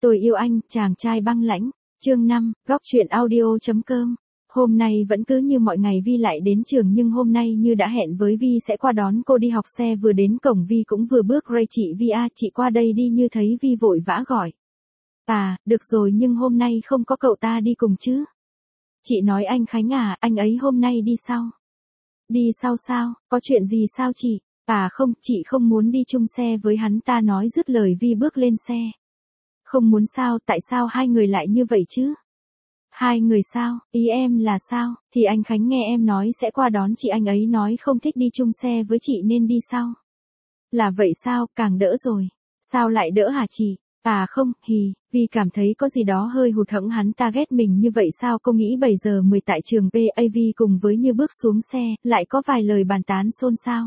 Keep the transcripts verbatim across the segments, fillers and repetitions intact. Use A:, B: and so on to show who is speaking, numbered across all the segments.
A: Tôi yêu anh, chàng trai băng lãnh. Chương năm, góc truyện audio.com. Hôm nay vẫn cứ như mọi ngày Vi lại đến trường nhưng hôm nay như đã hẹn với Vi sẽ qua đón cô đi học. Xe vừa đến cổng Vi cũng vừa bước Ray chị Vi à, chị qua đây đi. Như thấy Vi vội vã gọi. À, được rồi nhưng hôm nay không có cậu ta đi cùng chứ? Chị nói anh Khánh à, anh ấy hôm nay đi sau. Đi sau sao, có chuyện gì sao chị? À không, chị không muốn đi chung xe với hắn ta. Nói dứt lời Vi bước lên xe. Không muốn sao, tại sao hai người lại như vậy chứ? Hai người sao, ý em là sao? Thì anh Khánh nghe em nói sẽ qua đón chị, anh ấy nói không thích đi chung xe với chị nên đi sau. Là vậy sao, càng đỡ rồi. Sao lại đỡ hả chị? À không, hì, vì cảm thấy có gì đó hơi hụt hẫng, hắn ta ghét mình như vậy sao? Cô nghĩ bảy giờ mười tại trường pê a vê cùng với Như bước xuống xe, lại có vài lời bàn tán xôn xao.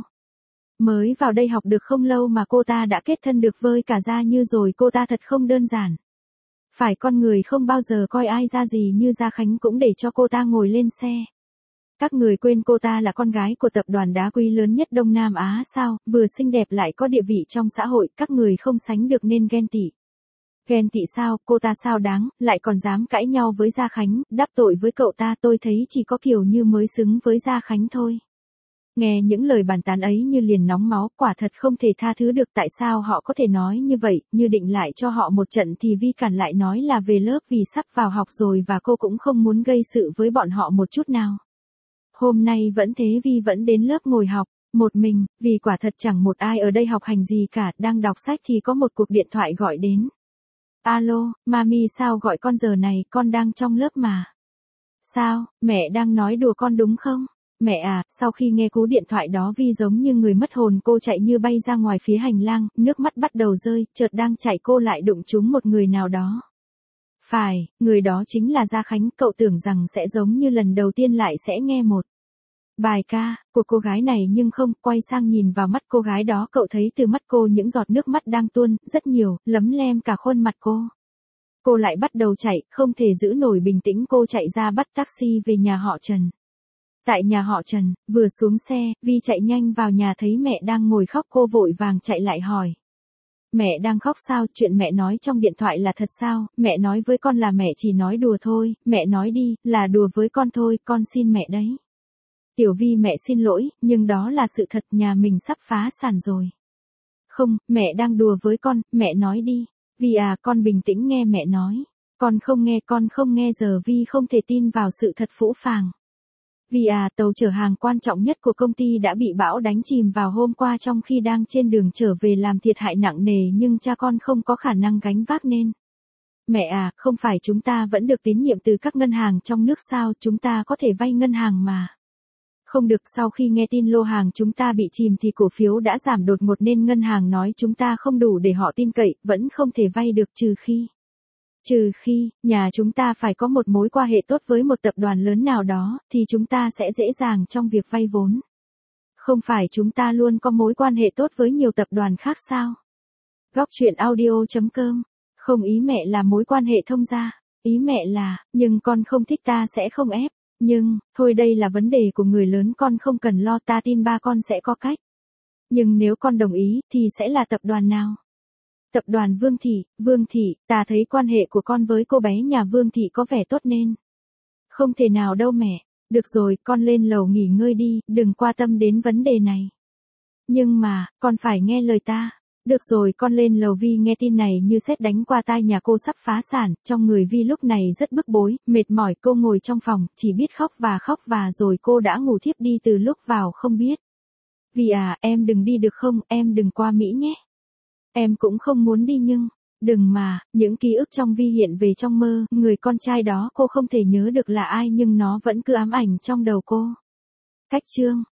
A: Mới vào đây học được không lâu mà cô ta đã kết thân được với cả Gia Như rồi, cô ta thật không đơn giản. Phải, con người không bao giờ coi ai ra gì như Gia Khánh cũng để cho cô ta ngồi lên xe. Các người quên cô ta là con gái của tập đoàn đá quý lớn nhất Đông Nam Á sao, vừa xinh đẹp lại có địa vị trong xã hội, các người không sánh được nên ghen tị. Ghen tị sao, cô ta sao đáng, lại còn dám cãi nhau với Gia Khánh, đáp tội với cậu ta. Tôi thấy chỉ có Kiều Như mới xứng với Gia Khánh thôi. Nghe những lời bàn tán ấy Như liền nóng máu, quả thật không thể tha thứ được. Tại sao họ có thể nói như vậy? Như định lại cho họ một trận thì Vi cản lại nói là về lớp vì sắp vào học rồi và cô cũng không muốn gây sự với bọn họ một chút nào. Hôm nay vẫn thế, Vi vẫn đến lớp ngồi học một mình, vì quả thật chẳng một ai ở đây học hành gì cả. Đang đọc sách thì có một cuộc điện thoại gọi đến. Alo, Mami sao gọi con giờ này, con đang trong lớp mà. Sao, mẹ đang nói đùa con đúng không? Mẹ à, sau khi nghe cú điện thoại đó Vi giống như người mất hồn, cô chạy như bay ra ngoài phía hành lang, nước mắt bắt đầu rơi, chợt đang chạy cô lại đụng trúng một người nào đó. Phải, người đó chính là Gia Khánh. Cậu tưởng rằng sẽ giống như lần đầu tiên lại sẽ nghe một bài ca của cô gái này nhưng không, quay sang nhìn vào mắt cô gái đó, cậu thấy từ mắt cô những giọt nước mắt đang tuôn, rất nhiều, lấm lem cả khuôn mặt cô. Cô lại bắt đầu chạy, không thể giữ nổi bình tĩnh, cô chạy ra bắt taxi về nhà họ Trần. Tại nhà họ Trần, vừa xuống xe, Vi chạy nhanh vào nhà thấy mẹ đang ngồi khóc, cô vội vàng chạy lại hỏi. Mẹ đang khóc sao, chuyện mẹ nói trong điện thoại là thật sao? Mẹ nói với con là mẹ chỉ nói đùa thôi, mẹ nói đi, là đùa với con thôi, con xin mẹ đấy. Tiểu Vi, mẹ xin lỗi, nhưng đó là sự thật, nhà mình sắp phá sản rồi. Không, mẹ đang đùa với con, mẹ nói đi. Vi à, con bình tĩnh nghe mẹ nói. Con không nghe, con không nghe. Giờ Vi không thể tin vào sự thật phũ phàng. Vì à, tàu chở hàng quan trọng nhất của công ty đã bị bão đánh chìm vào hôm qua trong khi đang trên đường trở về, làm thiệt hại nặng nề nhưng cha con không có khả năng gánh vác nên. Mẹ à, không phải chúng ta vẫn được tín nhiệm từ các ngân hàng trong nước sao, chúng ta có thể vay ngân hàng mà. Không được, sau khi nghe tin lô hàng chúng ta bị chìm thì cổ phiếu đã giảm đột ngột nên ngân hàng nói chúng ta không đủ để họ tin cậy, vẫn không thể vay được trừ khi. Trừ khi, nhà chúng ta phải có một mối quan hệ tốt với một tập đoàn lớn nào đó, thì chúng ta sẽ dễ dàng trong việc vay vốn. Không phải chúng ta luôn có mối quan hệ tốt với nhiều tập đoàn khác sao? Góc truyện audio.com. Không, ý mẹ là mối quan hệ thông gia. Ý mẹ là, nhưng con không thích ta sẽ không ép. Nhưng, thôi đây là vấn đề của người lớn, con không cần lo, ta tin ba con sẽ có cách. Nhưng nếu con đồng ý, thì sẽ là tập đoàn nào? Tập đoàn Vương Thị. Vương Thị, ta thấy quan hệ của con với cô bé nhà Vương Thị có vẻ tốt nên. Không thể nào đâu mẹ. Được rồi, con lên lầu nghỉ ngơi đi, đừng quan tâm đến vấn đề này. Nhưng mà, con phải nghe lời ta. Được rồi, con lên lầu. Vi nghe tin này như sét đánh qua tai, nhà cô sắp phá sản, trong người Vi lúc này rất bức bối, mệt mỏi, cô ngồi trong phòng, chỉ biết khóc và khóc và rồi cô đã ngủ thiếp đi từ lúc vào không biết. Vi à, em đừng đi được không, em đừng qua Mỹ nhé. Em cũng không muốn đi nhưng, đừng mà, những ký ức trong Vi hiện về trong mơ, người con trai đó cô không thể nhớ được là ai nhưng nó vẫn cứ ám ảnh trong đầu cô. Cách chương